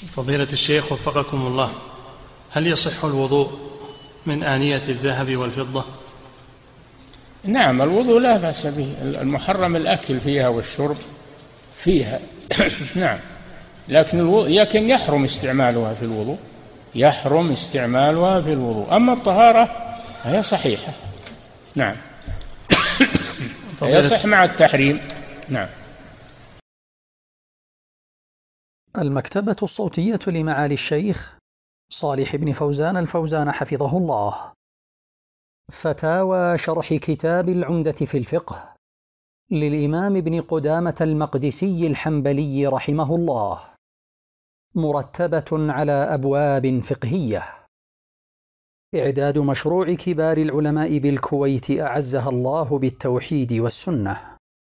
فضيلة الشيخ وفقكم الله، هل يصح الوضوء من آنية الذهب والفضة؟ نعم، الوضوء لا بأس به، المحرم الأكل فيها والشرب فيها نعم، لكن يحرم استعمالها في الوضوء، يحرم استعمالها في الوضوء. أما الطهارة هي صحيحة، نعم يصح مع التحريم. نعم. المكتبة الصوتية لمعالي الشيخ صالح بن فوزان الفوزان حفظه الله. فتاوى شرح كتاب العمدة في الفقه للإمام ابن قدامة المقدسي الحنبلي رحمه الله، مرتبة على أبواب فقهية. إعداد مشروع كبار العلماء بالكويت أعزها الله بالتوحيد والسنة.